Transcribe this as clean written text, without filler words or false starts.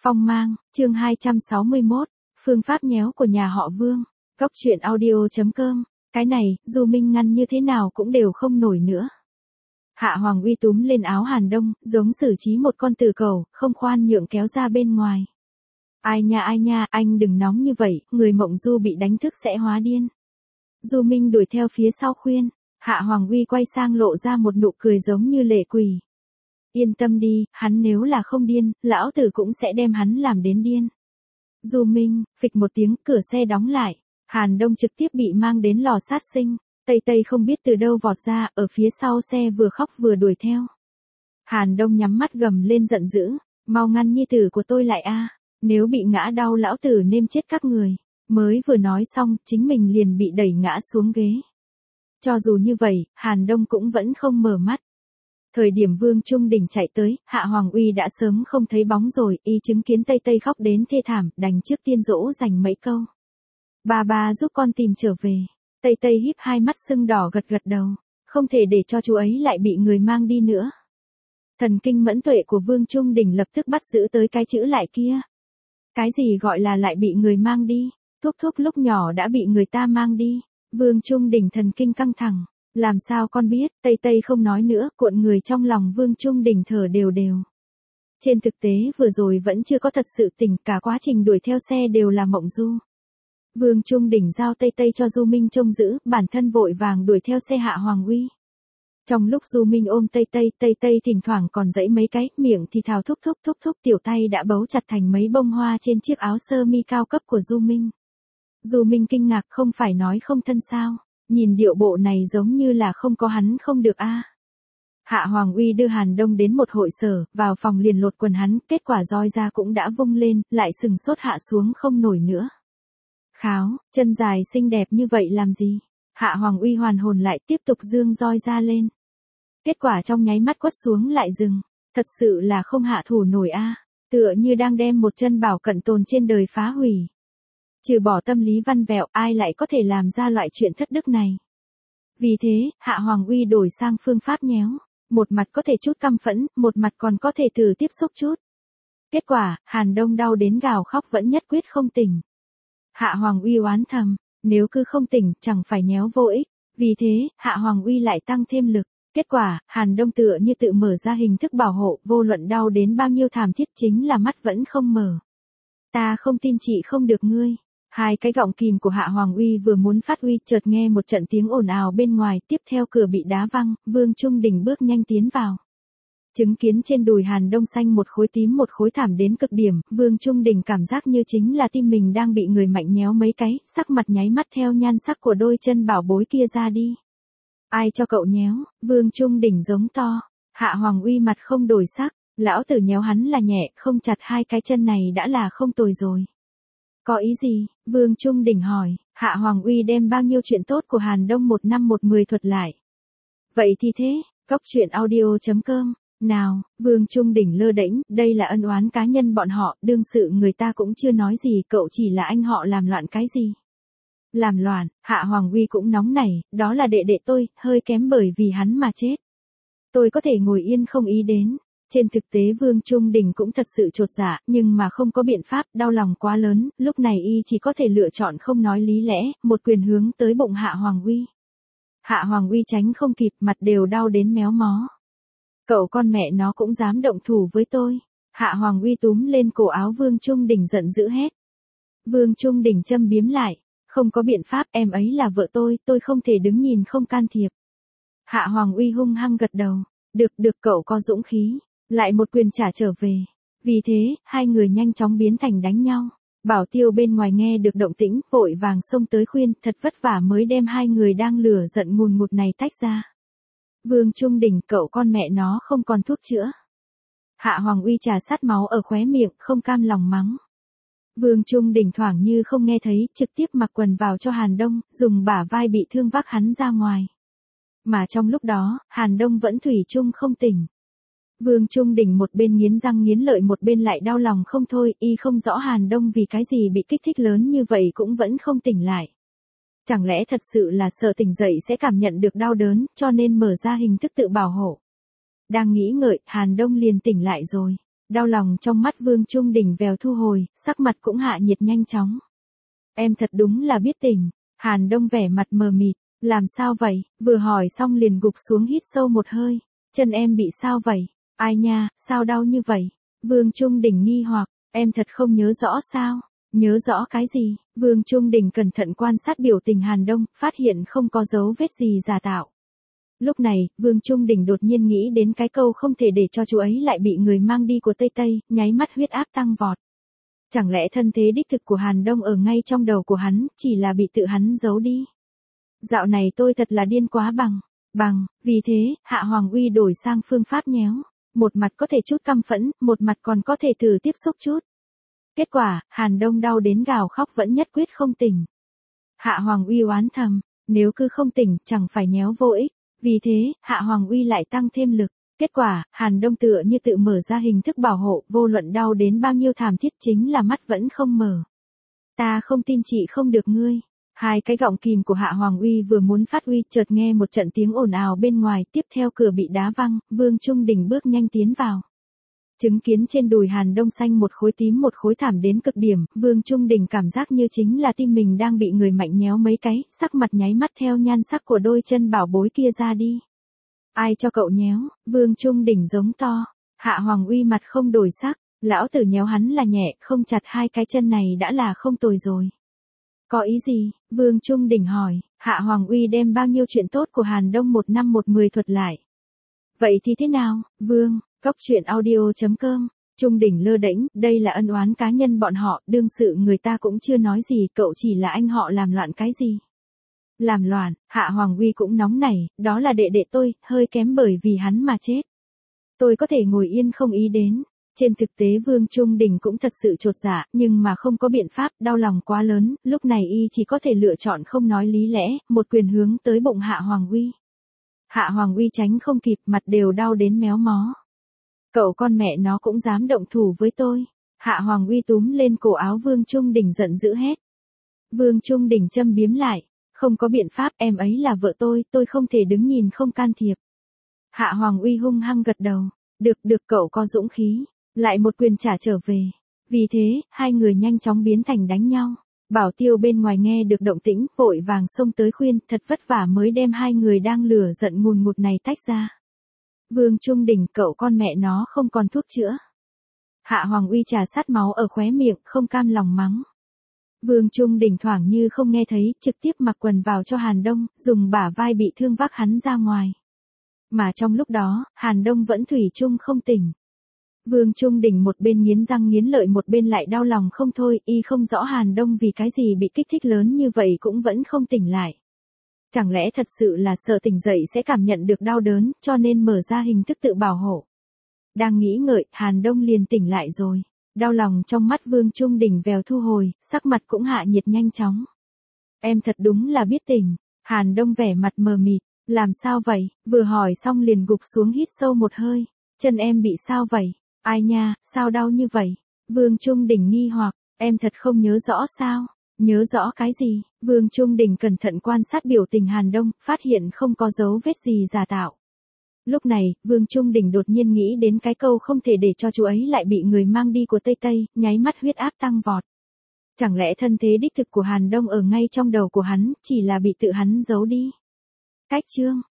Phong mang, chương 261, phương pháp nhéo của nhà họ Vương. Góc truyện audio.com. Cái này, Du Minh ngăn như thế nào cũng đều không nổi nữa. Hạ Hoàng Uy túm lên áo Hàn Đông, giống xử trí một con tử cẩu, không khoan nhượng kéo ra bên ngoài. Ai nha, anh đừng nóng như vậy, người Mộng Du bị đánh thức sẽ hóa điên. Du Minh đuổi theo phía sau khuyên. Hạ Hoàng Uy quay sang lộ ra một nụ cười giống như lệ quỷ. Yên tâm đi, hắn nếu là không điên, lão tử cũng sẽ đem hắn làm đến điên. Du Minh, phịch một tiếng, cửa xe đóng lại. Hàn Đông trực tiếp bị mang đến lò sát sinh. Tây Tây không biết từ đâu vọt ra, ở phía sau xe vừa khóc vừa đuổi theo. Hàn Đông nhắm mắt gầm lên giận dữ. Mau ngăn nhi tử của tôi lại a, nếu bị ngã đau lão tử nêm chết các người. Mới vừa nói xong, chính mình liền bị đẩy ngã xuống ghế. Cho dù như vậy, Hàn Đông cũng vẫn không mở mắt. Thời điểm Vương Trung Đình chạy tới, Hạ Hoàng Uy đã sớm không thấy bóng rồi, y chứng kiến Tây Tây khóc đến thê thảm, đành trước tiên dỗ dành mấy câu. Ba giúp con tìm trở về. Tây Tây híp hai mắt sưng đỏ gật đầu, không thể để cho chú ấy lại bị người mang đi nữa. Thần kinh mẫn tuệ của Vương Trung Đình lập tức bắt giữ tới cái chữ lại kia. Cái gì gọi là lại bị người mang đi? Thúc lúc nhỏ đã bị người ta mang đi. Vương Trung Đình thần kinh căng thẳng. Làm sao con biết? Tây Tây không nói nữa, cuộn người trong lòng Vương Trung Đình thở đều. Trên thực tế vừa rồi vẫn chưa có thật sự tỉnh, cả quá trình đuổi theo xe đều là mộng du. Vương Trung Đình giao Tây Tây cho Du Minh trông giữ, bản thân vội vàng đuổi theo xe Hạ Hoàng Uy. Trong lúc Du Minh ôm Tây Tây thỉnh thoảng còn dãy mấy cái, miệng thì thào thúc, tiểu tay đã bấu chặt thành mấy bông hoa trên chiếc áo sơ mi cao cấp của Du Minh. Du Minh kinh ngạc, không phải nói không thân sao? Nhìn điệu bộ này giống như là không có hắn không được a. Hạ Hoàng Uy đưa Hàn Đông đến một hội sở, vào phòng liền lột quần hắn, kết quả roi ra cũng đã vung lên, lại sừng sốt hạ xuống không nổi nữa. Kháo, chân dài xinh đẹp như vậy làm gì? Hạ Hoàng Uy hoàn hồn lại tiếp tục dương roi ra lên. Kết quả trong nháy mắt quất xuống lại dừng, thật sự là không hạ thủ nổi a, tựa như đang đem một chân bảo cận tồn trên đời phá hủy. Trừ bỏ tâm lý văn vẹo, ai lại có thể làm ra loại chuyện thất đức này. Vì thế, Hạ Hoàng Uy đổi sang phương pháp nhéo. Một mặt có thể chút căm phẫn, một mặt còn có thể thử tiếp xúc chút. Kết quả, Hàn Đông đau đến gào khóc vẫn nhất quyết không tỉnh. Hạ Hoàng Uy oán thầm, nếu cứ không tỉnh, chẳng phải nhéo vô ích. Vì thế, Hạ Hoàng Uy lại tăng thêm lực. Kết quả, Hàn Đông tựa như tự mở ra hình thức bảo hộ, vô luận đau đến bao nhiêu thảm thiết chính là mắt vẫn không mở. Ta không tin chị không được ngươi. Hai cái gọng kìm của Hạ Hoàng Uy vừa muốn phát uy, chợt nghe một trận tiếng ồn ào bên ngoài, tiếp theo cửa bị đá văng, Vương Trung Đình bước nhanh tiến vào. Chứng kiến trên đùi Hàn Đông xanh một khối tím một khối thảm đến cực điểm, Vương Trung Đình cảm giác như chính là tim mình đang bị người mạnh nhéo mấy cái, sắc mặt nháy mắt theo nhan sắc của đôi chân bảo bối kia ra đi. Ai cho cậu nhéo? Vương Trung Đình giống to. Hạ Hoàng Uy mặt không đổi sắc, lão tử nhéo hắn là nhẹ, không chặt hai cái chân này đã là không tồi rồi. Có ý gì? Vương Trung Đình hỏi. Hạ Hoàng Uy đem bao nhiêu chuyện tốt của Hàn Đông 1 năm 10 thuật lại. Vậy thì thế, góc truyện audio.com. Nào, Vương Trung Đình lơ đễnh, đây là ân oán cá nhân bọn họ, đương sự người ta cũng chưa nói gì, cậu chỉ là anh họ làm loạn cái gì. Làm loạn, Hạ Hoàng Uy cũng nóng nảy, đó là đệ đệ tôi, hơi kém bởi vì hắn mà chết. Tôi có thể ngồi yên không ý đến. Trên thực tế Vương Trung Đình cũng thật sự chột dạ, nhưng mà không có biện pháp, đau lòng quá lớn, lúc này y chỉ có thể lựa chọn không nói lý lẽ, một quyền hướng tới bụng Hạ Hoàng Uy. Hạ Hoàng Uy tránh không kịp, mặt đều đau đến méo mó. Cậu con mẹ nó cũng dám động thủ với tôi. Hạ Hoàng Uy túm lên cổ áo Vương Trung Đình giận dữ hét. Vương Trung Đình châm biếm lại, không có biện pháp, em ấy là vợ tôi không thể đứng nhìn không can thiệp. Hạ Hoàng Uy hung hăng gật đầu, được cậu có dũng khí. Lại một quyền trả trở về. Vì thế, hai người nhanh chóng biến thành đánh nhau. Bảo tiêu bên ngoài nghe được động tĩnh, vội vàng xông tới khuyên, thật vất vả mới đem hai người đang lửa giận ngùn ngụt này tách ra. Vương Trung Đình, cậu con mẹ nó không còn thuốc chữa. Hạ Hoàng Uy trà sát máu ở khóe miệng, không cam lòng mắng. Vương Trung Đình thoảng như không nghe thấy, trực tiếp mặc quần vào cho Hàn Đông, dùng bả vai bị thương vác hắn ra ngoài. Mà trong lúc đó, Hàn Đông vẫn thủy chung không tỉnh. Vương Trung Đình một bên nghiến răng nghiến lợi một bên lại đau lòng không thôi, y không rõ Hàn Đông vì cái gì bị kích thích lớn như vậy cũng vẫn không tỉnh lại. Chẳng lẽ thật sự là sợ tỉnh dậy sẽ cảm nhận được đau đớn, cho nên mở ra hình thức tự bảo hộ. Đang nghĩ ngợi, Hàn Đông liền tỉnh lại rồi. Đau lòng trong mắt Vương Trung Đình vèo thu hồi, sắc mặt cũng hạ nhiệt nhanh chóng. Em thật đúng là biết tình. Hàn Đông vẻ mặt mờ mịt. Làm sao vậy? Vừa hỏi xong liền gục xuống hít sâu một hơi. Chân em bị sao vậy? Ai nha, sao đau như vậy? Vương Trung Đình nghi hoặc, em thật không nhớ rõ sao? Nhớ rõ cái gì? Vương Trung Đình cẩn thận quan sát biểu tình Hàn Đông, phát hiện không có dấu vết gì giả tạo. Lúc này, Vương Trung Đình đột nhiên nghĩ đến cái câu không thể để cho chú ấy lại bị người mang đi của Tây Tây, nháy mắt huyết áp tăng vọt. Chẳng lẽ thân thế đích thực của Hàn Đông ở ngay trong đầu của hắn, chỉ là bị tự hắn giấu đi? Dạo này tôi thật là điên quá bằng, vì thế, Hạ Hoàng Uy đổi sang phương pháp nhéo. Một mặt có thể chút căm phẫn, một mặt còn có thể thử tiếp xúc chút. Kết quả, Hàn Đông đau đến gào khóc vẫn nhất quyết không tỉnh. Hạ Hoàng Uy oán thầm, nếu cứ không tỉnh, chẳng phải nhéo vô ích. Vì thế, Hạ Hoàng Uy lại tăng thêm lực. Kết quả, Hàn Đông tựa như tự mở ra hình thức bảo hộ, vô luận đau đến bao nhiêu thảm thiết chính là mắt vẫn không mở. Ta không tin chị không được ngươi. Hai cái gọng kìm của Hạ Hoàng Uy vừa muốn phát uy, chợt nghe một trận tiếng ồn ào bên ngoài, tiếp theo cửa bị đá văng, Vương Trung Đình bước nhanh tiến vào. Chứng kiến trên đùi Hàn Đông xanh một khối tím một khối thảm đến cực điểm, Vương Trung Đình cảm giác như chính là tim mình đang bị người mạnh nhéo mấy cái, sắc mặt nháy mắt theo nhan sắc của đôi chân bảo bối kia ra đi. Ai cho cậu nhéo? Vương Trung Đình giống to. Hạ Hoàng Uy mặt không đổi sắc, lão tử nhéo hắn là nhẹ, không chặt hai cái chân này đã là không tồi rồi. Có ý gì? Vương Trung Đình hỏi. Hạ Hoàng Uy đem bao nhiêu chuyện tốt của Hàn Đông một năm một mười thuật lại. Vậy thì thế nào? Vương, Cóc Truyện Audio.com. Trung Đình lơ đễnh, đây là ân oán cá nhân bọn họ, đương sự người ta cũng chưa nói gì, cậu chỉ là anh họ làm loạn cái gì? Làm loạn? Hạ Hoàng Uy cũng nóng nảy, đó là đệ đệ tôi, hơi kém bởi vì hắn mà chết. Tôi có thể ngồi yên không ý đến. Trên thực tế Vương Trung Đình cũng thật sự chột dạ, nhưng mà không có biện pháp, đau lòng quá lớn, lúc này y chỉ có thể lựa chọn không nói lý lẽ, một quyền hướng tới bụng Hạ Hoàng Uy. Hạ Hoàng Uy tránh không kịp, mặt đều đau đến méo mó. Cậu con mẹ nó cũng dám động thủ với tôi. Hạ Hoàng Uy túm lên cổ áo Vương Trung Đình giận dữ hét. Vương Trung Đình châm biếm lại. Không có biện pháp, em ấy là vợ tôi không thể đứng nhìn không can thiệp. Hạ Hoàng Uy hung hăng gật đầu. Được cậu có dũng khí. Lại một quyền trả trở về. Vì thế, hai người nhanh chóng biến thành đánh nhau. Bảo Tiêu bên ngoài nghe được động tĩnh, vội vàng xông tới khuyên, thật vất vả mới đem hai người đang lửa giận ngùn ngụt này tách ra. Vương Trung Đình, cậu con mẹ nó không còn thuốc chữa. Hạ Hoàng Uy trà sát máu ở khóe miệng, không cam lòng mắng. Vương Trung Đình thoảng như không nghe thấy, trực tiếp mặc quần vào cho Hàn Đông, dùng bả vai bị thương vác hắn ra ngoài. Mà trong lúc đó, Hàn Đông vẫn thủy chung không tỉnh. Vương Trung Đình một bên nghiến răng nghiến lợi một bên lại đau lòng không thôi, y không rõ Hàn Đông vì cái gì bị kích thích lớn như vậy cũng vẫn không tỉnh lại. Chẳng lẽ thật sự là sợ tỉnh dậy sẽ cảm nhận được đau đớn, cho nên mở ra hình thức tự bảo hộ. Đang nghĩ ngợi, Hàn Đông liền tỉnh lại rồi. Đau lòng trong mắt Vương Trung Đình vèo thu hồi, sắc mặt cũng hạ nhiệt nhanh chóng. Em thật đúng là biết tình. Hàn Đông vẻ mặt mờ mịt. Làm sao vậy? Vừa hỏi xong liền gục xuống hít sâu một hơi. Chân em bị sao vậy? Ai nha, sao đau như vậy? Vương Trung Đình nghi hoặc, em thật không nhớ rõ sao? Nhớ rõ cái gì? Vương Trung Đình cẩn thận quan sát biểu tình Hàn Đông, phát hiện không có dấu vết gì giả tạo. Lúc này, Vương Trung Đình đột nhiên nghĩ đến cái câu không thể để cho chú ấy lại bị người mang đi của Tây Tây, nháy mắt huyết áp tăng vọt. Chẳng lẽ thân thế đích thực của Hàn Đông ở ngay trong đầu của hắn, chỉ là bị tự hắn giấu đi? Cách chương